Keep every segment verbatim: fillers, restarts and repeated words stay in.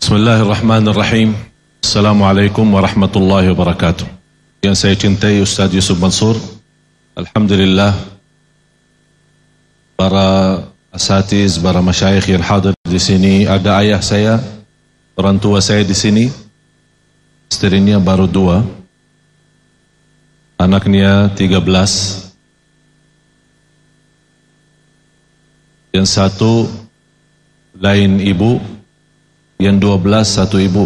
Bismillahirrahmanirrahim. Assalamualaikum warahmatullahi wabarakatuh. Yang saya cintai Ustaz Yusuf Mansur, alhamdulillah, para asatiz, para masyayikh yang hadir di sini, ada ayah saya, orang tua saya di sini, istrinya baru dua, anaknya tiga belas, yang satu lain ibu, yang dua belas satu ibu.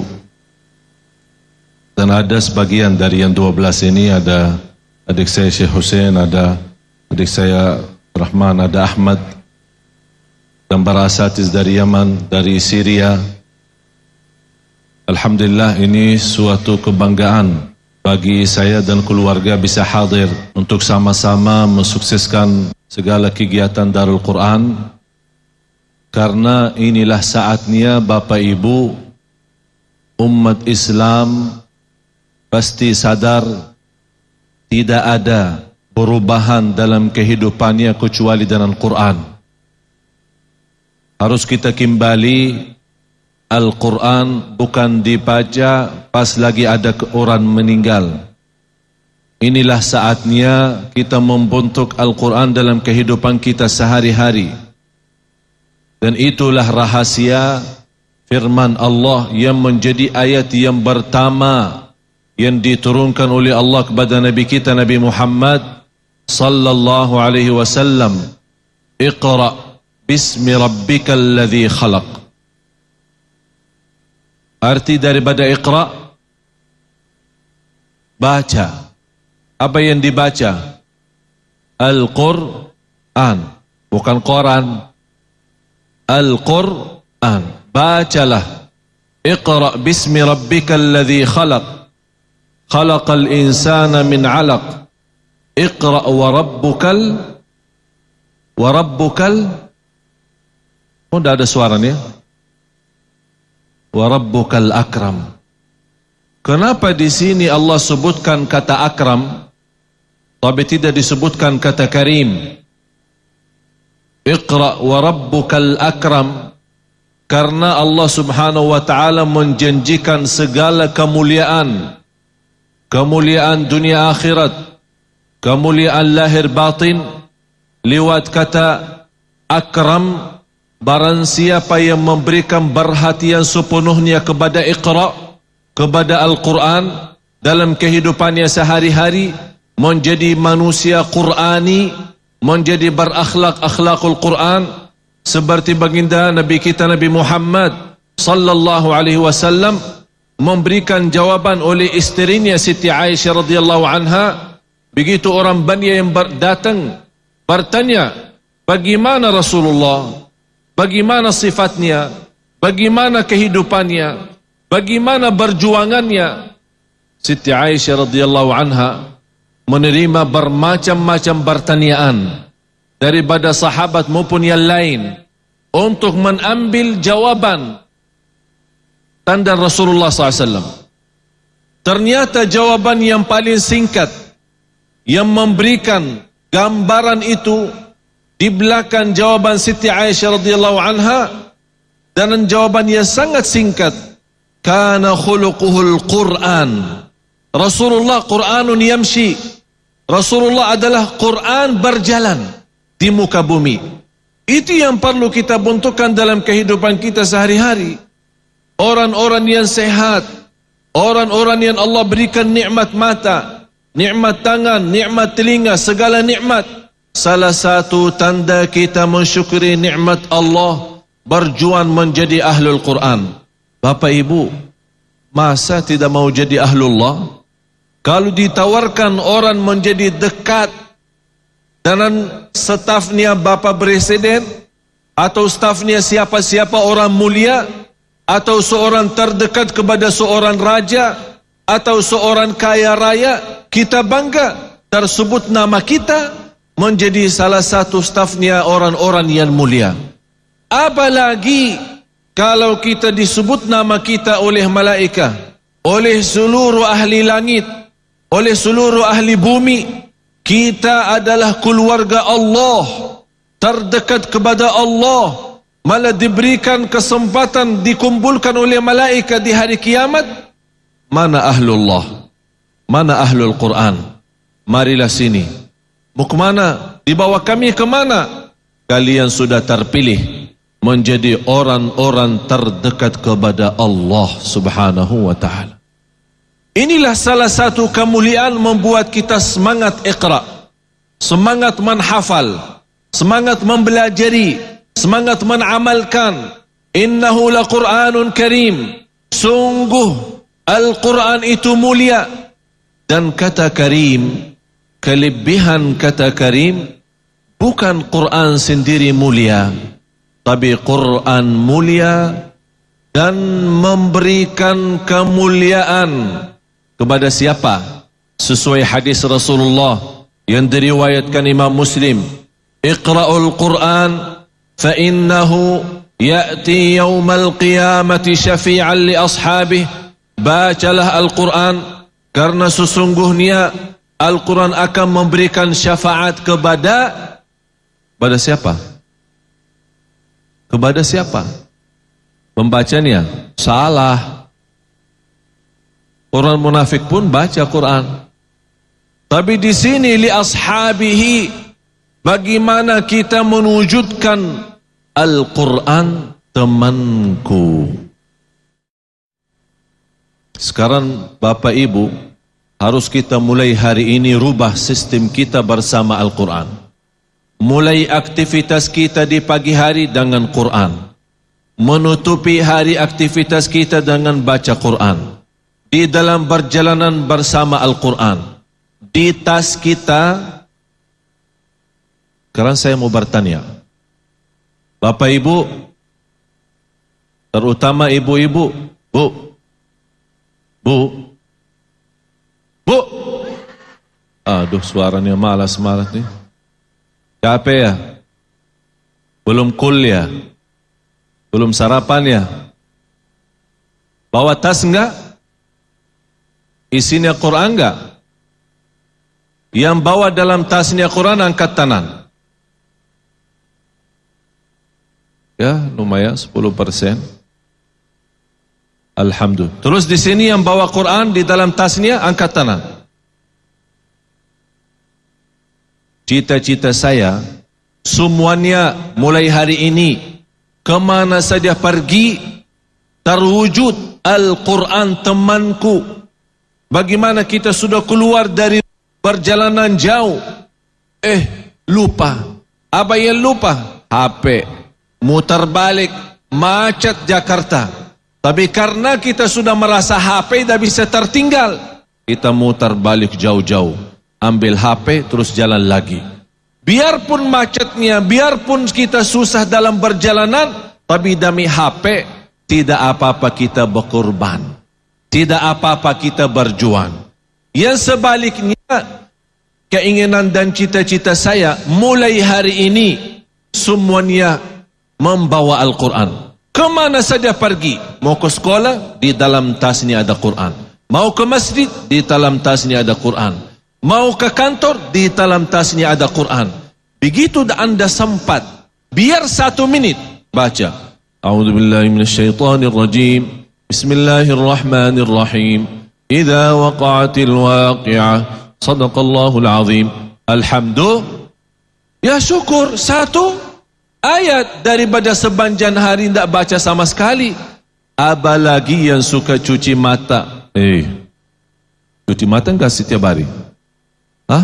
Dan ada sebagian dari yang dua belas ini, ada adik saya Syekh Hussein, ada adik saya Rahman, ada Ahmad, dan para asatiz dari Yaman, dari Syria. Alhamdulillah, ini suatu kebanggaan bagi saya dan keluarga bisa hadir untuk sama-sama mensukseskan segala kegiatan Darul Quran. Karena inilah saatnya Bapak Ibu, umat Islam pasti sadar tidak ada perubahan dalam kehidupannya kecuali dengan Quran. Harus kita kembali, Al-Quran bukan dibaca pas lagi ada orang meninggal. Inilah saatnya kita membentuk Al-Quran dalam kehidupan kita sehari-hari. Dan itulah rahasia firman Allah yang menjadi ayat yang pertama yang diturunkan oleh Allah kepada Nabi kita Nabi Muhammad sallallahu alaihi wasallam. Iqra bismi rabbikal ladzi khalaq. Arti daripada Iqra, baca. Apa yang dibaca? Al-Quran, bukan Quran. Al-Quran, bacalah. Iqra bismi rabbikal ladzi khalaq. Khalaqal insana min 'alaq. Iqra wa rabbukal wa rabbukal. Oh, tidak ada suaranya. Wa rabbukal akram. Kenapa di sini Allah sebutkan kata akram tapi tidak disebutkan kata karim? Iqra wa rabbukal akram, karena Allah subhanahu wa ta'ala menjanjikan segala kemuliaan, kemuliaan dunia akhirat, kemuliaan lahir batin lewat kata akram. Barang siapa yang memberikan perhatian sepenuhnya kepada Iqra, kepada Al-Quran dalam kehidupannya sehari-hari, menjadi manusia Qurani, menjadi berakhlak akhlakul Quran, seperti baginda Nabi kita Nabi Muhammad sallallahu alaihi wasallam memberikan jawaban oleh isterinya Siti Aisyah radhiyallahu anha. Begitu orang Bani yang datang bertanya, bagaimana Rasulullah, bagaimana sifatnya, bagaimana kehidupannya, bagaimana perjuangannya, Siti Aisyah radhiyallahu anha menerima bermacam-macam pertanyaan daripada sahabat maupun yang lain untuk mengambil jawaban tanda Rasulullah sallallahu alaihi wasallam. Ternyata jawaban yang paling singkat yang memberikan gambaran itu di belakang jawaban Siti Aisyah radhiyallahu anha, dan jawaban yang sangat singkat, kana khuluquhul Quran. Rasulullah Quranun yamshi. Rasulullah adalah Quran berjalan di muka bumi. Itu yang perlu kita bentukkan dalam kehidupan kita sehari-hari. Orang-orang yang sehat, orang-orang yang Allah berikan nikmat mata, nikmat tangan, nikmat telinga, segala nikmat. Salah satu tanda kita mensyukuri nikmat Allah, berjuang menjadi ahlul Quran. Bapak Ibu, masa tidak mau jadi ahlullah? Kalau ditawarkan orang menjadi dekat dengan stafnya Bapak Presiden, atau stafnya siapa-siapa orang mulia, atau seorang terdekat kepada seorang raja, atau seorang kaya raya, kita bangga tersebut nama kita menjadi salah satu stafnya orang-orang yang mulia. Apalagi kalau kita disebut nama kita oleh malaikat, oleh seluruh ahli langit, oleh seluruh ahli bumi. Kita adalah keluarga Allah, terdekat kepada Allah, malah diberikan kesempatan dikumpulkan oleh malaikat di hari kiamat. Mana ahlullah? Mana ahlul Quran? Marilah sini. Mau kemana? Dibawa kami kemana? Kalian sudah terpilih menjadi orang-orang terdekat kepada Allah subhanahu wa ta'ala. Inilah salah satu kemuliaan membuat kita semangat iqra, semangat menghafal, semangat mempelajari, semangat mengamalkan. Innahu laqur'anun karim. Sungguh Al-Quran itu mulia. Dan kata karim, kelebihan kata karim, bukan Quran sendiri mulia, tapi Quran mulia dan memberikan kemuliaan kepada siapa? Sesuai hadis Rasulullah yang diriwayatkan Imam Muslim, Iqra'ul Quran fa innahu ya'ti yawmal qiyamati syafi'an li ashabih. Bacalah Al-Quran karena sesungguhnya Al-Quran akan memberikan syafaat kepada kepada siapa? Kepada siapa? Membacanya salah. Orang munafik pun baca Quran. Tapi di sini li ashabihi, bagaimana kita mewujudkan Al-Quran temanku. Sekarang Bapak Ibu, harus kita mulai hari ini rubah sistem kita bersama Al-Quran. Mulai aktivitas kita di pagi hari dengan Quran. Menutupi hari aktivitas kita dengan baca Quran. Di dalam perjalanan bersama Al-Quran. Di tas kita. Sekarang saya mau bertanya. Bapak Ibu, terutama ibu-ibu, Bu, Bu, Bu, aduh suaranya malas-malas nih. Capek ya? Belum kuliah, belum sarapan ya? Bawa tas enggak? Isinya Quran enggak? Yang bawa dalam tasnya Quran angkat tangan. Ya, lumayan sepuluh persen. Alhamdulillah. Terus di sini yang bawa Quran di dalam tasnya angkat tangan. Cita-cita saya semuanya mulai hari ini kemana saja pergi terwujud Al-Quran temanku. Bagaimana kita sudah keluar dari perjalanan jauh, eh lupa. Apa yang lupa? H P. Mutar balik, macet Jakarta. Tapi karena kita sudah merasa H P dah bisa tertinggal, kita mutar balik jauh-jauh, ambil H P terus jalan lagi. Biarpun macetnya, biarpun kita susah dalam perjalanan, tapi demi H P tidak apa-apa kita berkorban, tidak apa-apa kita berjuang. Yang sebaliknya, keinginan dan cita-cita saya mulai hari ini semuanya membawa Al-Quran. Kemana saja pergi, mau ke sekolah, di dalam tasnya ada Quran. Mau ke masjid, di dalam tasnya ada Quran. Mau ke kantor, di dalam tasnya ada Quran. Begitu anda sempat, biar satu menit baca. A'udzubillahi minasyaitonirrajim. Bismillahirrahmanirrahim. Idza waqa'atil waqi'ah. Shadaqallahul azim. Alhamdulillah. Ya syukur, satu ayat daripada sepanjang hari tidak baca sama sekali. Apalagi yang suka cuci mata. Eh, cuci mata enggak setiap hari? Hah?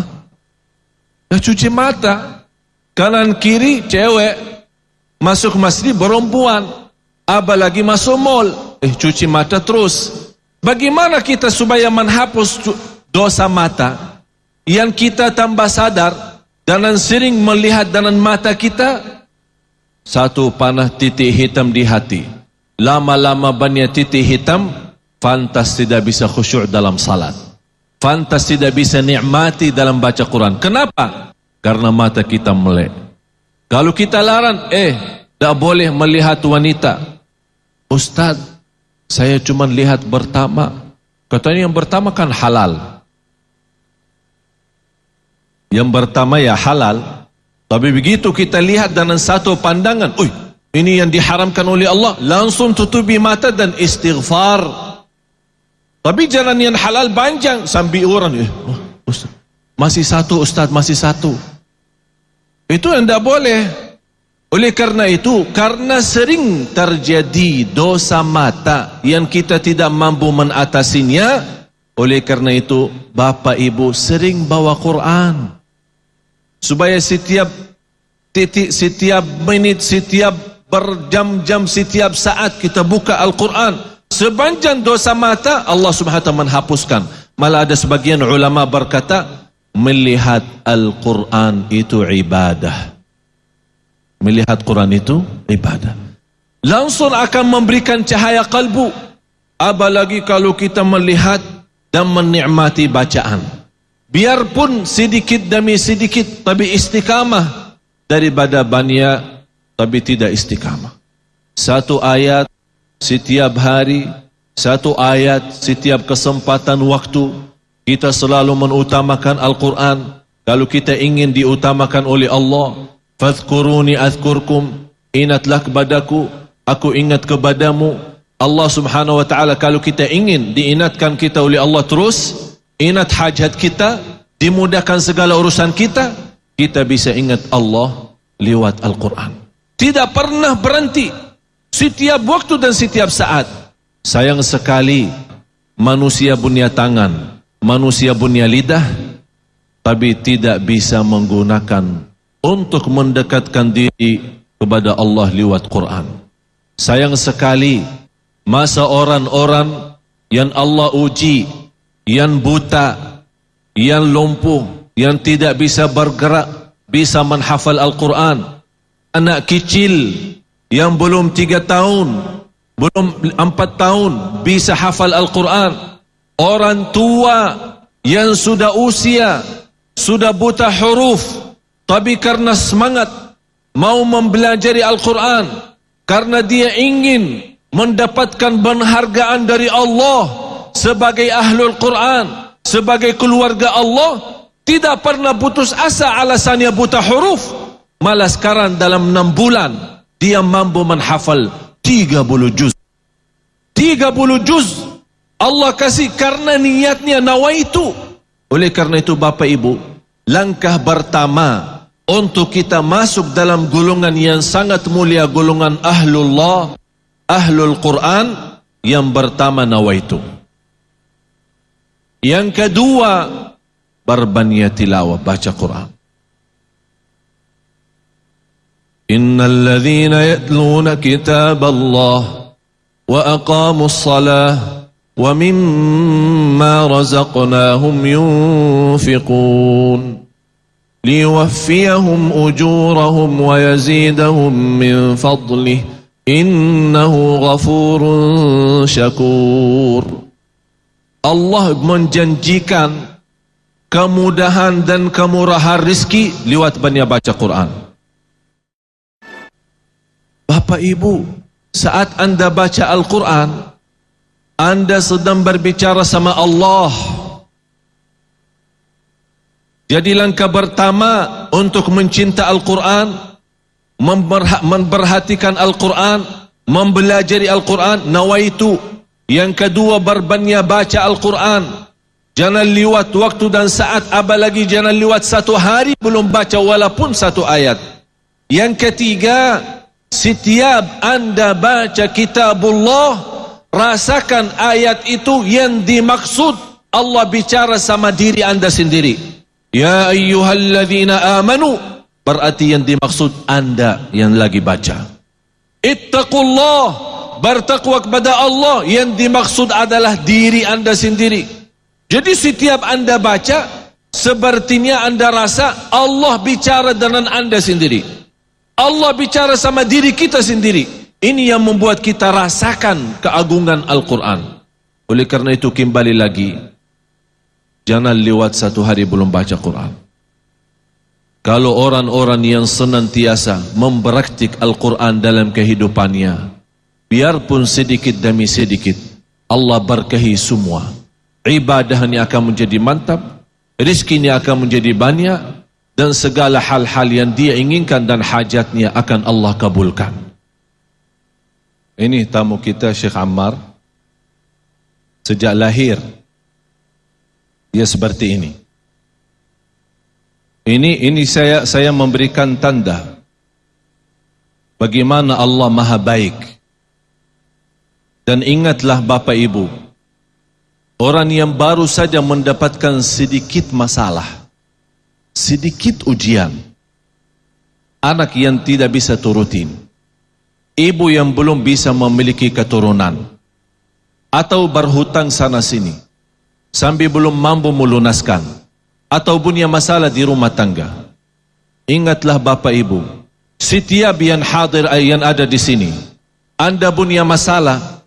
Ya cuci mata. Kanan kiri cewek, masuk masjid perempuan. Apalagi masuk mall, eh cuci mata terus. Bagaimana kita supaya menghapus dosa mata? Yang kita tambah sadar dan sering melihat dengan mata kita. Satu, panah titik hitam di hati. Lama-lama banyak titik hitam, fantas tidak bisa khusyuk dalam salat. Fantas tidak bisa nikmati dalam baca Quran. Kenapa? Karena mata kita melek. Kalau kita larang, eh, tak boleh melihat wanita. Ustaz, saya cuma lihat pertama. Katanya yang pertama kan halal. Yang pertama ya halal. Tapi begitu kita lihat dengan satu pandangan, uy, ini yang diharamkan oleh Allah, langsung tutupi mata dan istighfar. Tapi jalan yang halal panjang sambil orang, eh, oh, Ustaz, masih satu Ustaz, masih satu. Itu yang tidak boleh. Oleh karena itu, karena sering terjadi dosa mata yang kita tidak mampu mengatasinya, oleh karena itu bapa ibu sering bawa Quran, supaya setiap titik, setiap menit, setiap berjam-jam, setiap saat kita buka Al-Quran. Sepanjang dosa mata, Allah subhanahu wa taala menghapuskan. Malah ada sebagian ulama berkata, melihat Al-Quran itu ibadah. Melihat Quran itu ibadah. Langsung akan memberikan cahaya kalbu. Apalagi kalau kita melihat dan menikmati bacaan. Biarpun sedikit demi sedikit, tapi istiqamah. Daripada banyak, tapi tidak istiqamah. Satu ayat setiap hari, satu ayat setiap kesempatan waktu. Kita selalu mengutamakan Al-Quran. Kalau kita ingin diutamakan oleh Allah, fadhkuruni azkurkum, ingatlah kepadaku, aku ingat kepadamu. Allah subhanahu wa ta'ala, kalau kita ingin diingatkan kita oleh Allah terus, ingat hajat kita, dimudahkan segala urusan kita, kita bisa ingat Allah lewat Al-Quran. Tidak pernah berhenti, setiap waktu dan setiap saat. Sayang sekali, manusia punya tangan, manusia punya lidah, tapi tidak bisa menggunakan untuk mendekatkan diri kepada Allah lewat Quran. Sayang sekali, masa orang-orang yang Allah uji, yang buta, yang lumpuh, yang tidak bisa bergerak, bisa menghafal Al-Quran. Anak kecil yang belum tiga tahun, belum empat tahun, bisa hafal Al-Quran. Orang tua yang sudah usia, sudah buta huruf, tapi karena semangat mau mempelajari Al-Quran, karena dia ingin mendapatkan penghargaan dari Allah sebagai ahlul Quran, sebagai keluarga Allah, tidak pernah putus asa alasannya buta huruf. Malah sekarang dalam enam bulan dia mampu menghafal tiga puluh juz. tiga puluh juz Allah kasih karena niatnya nawaitu. Oleh karena itu Bapak Ibu, langkah pertama untuk kita masuk dalam golongan yang sangat mulia, golongan ahlullah, ahlul Quran, yang pertama nawaitu. Yang kedua, berbanyak tilawah, baca Quran. Innal ladzina yatluna kitaballah wa aqamus salah wa mimma razaqnahum yunfiqun liwaffiyahum ujurahum wa yazidahum min fadlih innahu ghafurun syakur. Allah menjanjikan kemudahan dan kemurahan rizki lewat banyak baca Quran. Bapak Ibu, saat anda baca Al-Quran, anda sedang berbicara sama Allah. Jadi langkah pertama untuk mencinta Al-Quran, memperhatikan Al-Quran, mempelajari Al-Quran, nawaitu. Yang kedua, berbanyak baca Al-Quran. Jangan lewat waktu dan saat, apalagi jangan lewat satu hari belum baca walaupun satu ayat. Yang ketiga, setiap anda baca kitabullah, rasakan ayat itu yang dimaksud Allah bicara sama diri anda sendiri. Ya ayyuhalladzina amanu, berarti yang dimaksud anda yang lagi baca. Ittaqullah, bertakwa kepada Allah, yang dimaksud adalah diri anda sendiri. Jadi setiap anda baca, sepertinya anda rasa Allah bicara dengan anda sendiri. Allah bicara sama diri kita sendiri. Ini yang membuat kita rasakan keagungan Al-Quran. Oleh karena itu kembali lagi, jangan lewat satu hari belum baca Quran. Kalau orang-orang yang senantiasa mempraktik Al-Quran dalam kehidupannya, biarpun sedikit demi sedikit, Allah berkahi semua. Ibadahnya akan menjadi mantap, rizkinya akan menjadi banyak, dan segala hal-hal yang dia inginkan dan hajatnya akan Allah kabulkan. Ini tamu kita Syekh Ammar. Sejak lahir dia seperti ini. Ini ini saya saya memberikan tanda bagaimana Allah Maha baik. Dan ingatlah Bapak Ibu, orang yang baru saja mendapatkan sedikit masalah, sedikit ujian, anak yang tidak bisa turutin, ibu yang belum bisa memiliki keturunan, atau berhutang sana sini sambil belum mampu melunaskan, atau punya masalah di rumah tangga. Ingatlah Bapak Ibu, setiap yang hadir yang ada di sini, anda punya masalah,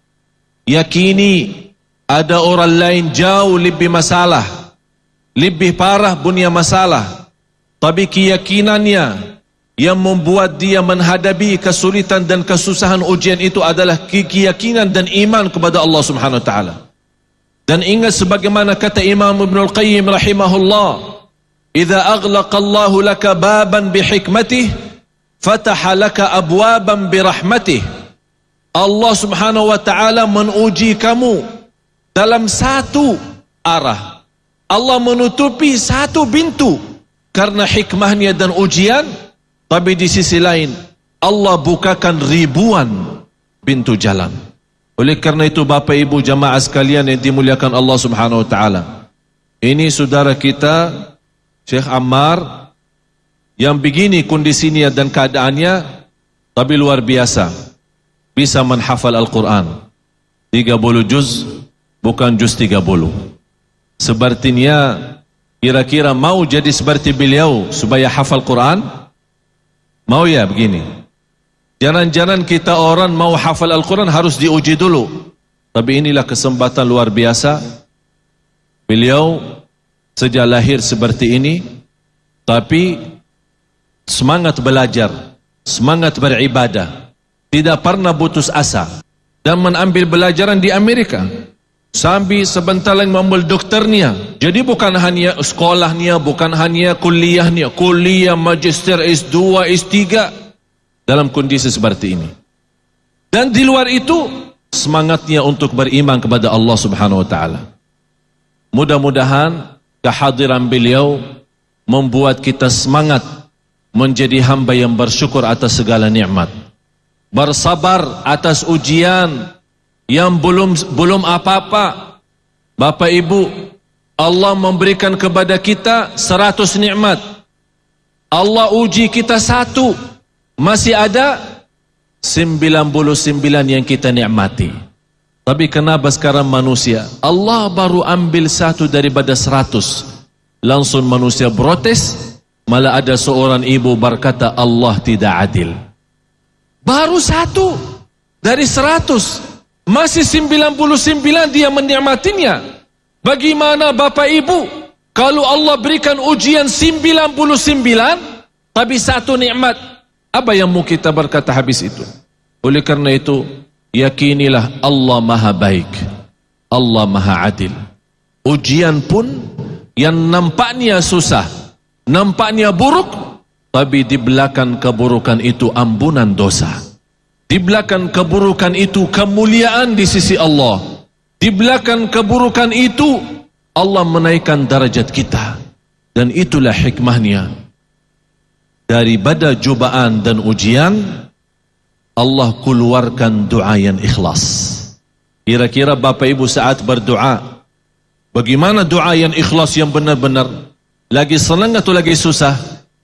yakini ada orang lain jauh lebih masalah, lebih parah punya masalah, tapi keyakinannya yang membuat dia menghadapi kesulitan dan kesusahan ujian itu adalah keyakinan dan iman kepada Allah Subhanahu wa taala. Dan ingat sebagaimana kata Imam Ibnul Qayyim rahimahullah, "Idza aghlaqa Allahu laka baban bihikmatih, fataha laka abwaban birahmatih." Allah Subhanahu wa taala menuji kamu dalam satu arah. Allah menutupi satu pintu karena hikmahnya dan ujian. Tapi di sisi lain, Allah bukakan ribuan pintu jalan. Oleh karena itu Bapak Ibu jamaah sekalian yang dimuliakan Allah Subhanahu wa taala, ini saudara kita Syekh Ammar yang begini kondisinya dan keadaannya, tapi luar biasa, bisa menghafal Al-Quran tiga puluh juz, bukan juz tiga puluh. Sepertinya kira-kira mau jadi seperti beliau supaya hafal Quran? Mau ya begini? Jangan-jangan kita orang mau hafal Al-Quran harus diuji dulu. Tapi inilah kesempatan luar biasa. Beliau sejak lahir seperti ini, tapi semangat belajar, semangat beribadah, tidak pernah putus asa, dan mengambil belajaran di Amerika. Sambil sebentar lagi mengambil dokternya. Jadi bukan hanya sekolahnya, bukan hanya kuliahnya, kuliah, magister, S dua, S tiga, dalam kondisi seperti ini. Dan di luar itu, semangatnya untuk beriman kepada Allah Subhanahu wa taala. Mudah-mudahan kehadiran beliau membuat kita semangat menjadi hamba yang bersyukur atas segala nikmat, bersabar atas ujian yang belum belum apa-apa. Bapak Ibu, Allah memberikan kepada kita seratus nikmat. Allah uji kita satu, masih ada sembilan puluh sembilan yang kita nikmati. Tapi kenapa sekarang manusia, Allah baru ambil satu daripada seratus, langsung manusia protes? Malah ada seorang ibu berkata Allah tidak adil. Baru satu dari seratus, masih sembilan puluh sembilan dia menikmatinya. Bagaimana Bapak Ibu kalau Allah berikan ujian sembilan puluh sembilan tapi satu nikmat, apa yang mau kita berkata habis itu? Oleh karena itu, yakinilah Allah Maha baik, Allah Maha adil. Ujian pun yang nampaknya susah, nampaknya buruk, tapi di belakang keburukan itu ampunan dosa. Di belakang keburukan itu kemuliaan di sisi Allah. Di belakang keburukan itu Allah menaikkan darajat kita. Dan itulah hikmahnya. Daripada cobaan dan ujian, Allah keluarkan doa yang ikhlas. Kira-kira Bapak Ibu saat berdoa, bagaimana doa yang ikhlas yang benar-benar? Lagi senang atau lagi susah?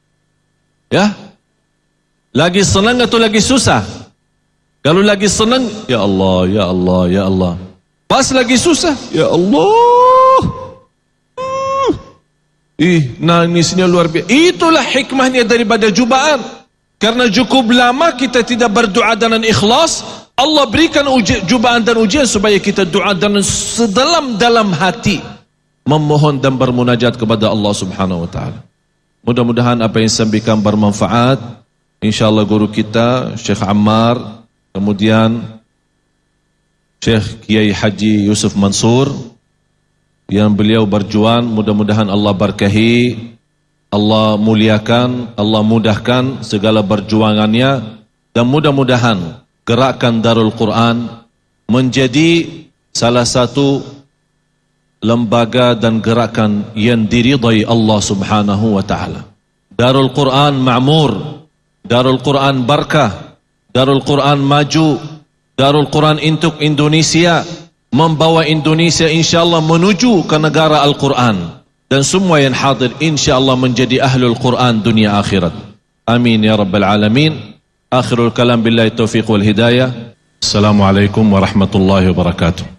Ya? Lagi senang atau lagi susah? Kalau lagi senang, ya Allah, ya Allah, ya Allah. Pas lagi susah, ya Allah. Uh. Ih, nangisnya luar biasa. Itulah hikmahnya daripada cobaan. Karena cukup lama kita tidak berdoa dengan ikhlas, Allah berikan cobaan dan ujian supaya kita doa dengan sedalam-dalam hati, memohon dan bermunajat kepada Allah Subhanahu wa taala. Mudah-mudahan apa yang saya sampaikan bermanfaat. Insyaallah guru kita Syekh Ammar, kemudian Syekh Kiai Haji Yusuf Mansur, yang beliau berjuang, mudah-mudahan Allah berkahi, Allah muliakan, Allah mudahkan segala perjuangannya, dan mudah-mudahan gerakan Darul Quran menjadi salah satu lembaga dan gerakan yang diridai Allah Subhanahu wa taala. Darul Quran ma'mur, Darul Quran barakah, Darul Quran maju, Darul Quran untuk Indonesia, membawa Indonesia insya-Allah menuju ke negara Al-Quran, dan semua yang hadir insya-Allah menjadi ahlul Quran dunia akhirat. Amin ya rabbal alamin. Akhirul kalam billahi taufiq wal hidayah. Assalamualaikum warahmatullahi wabarakatuh.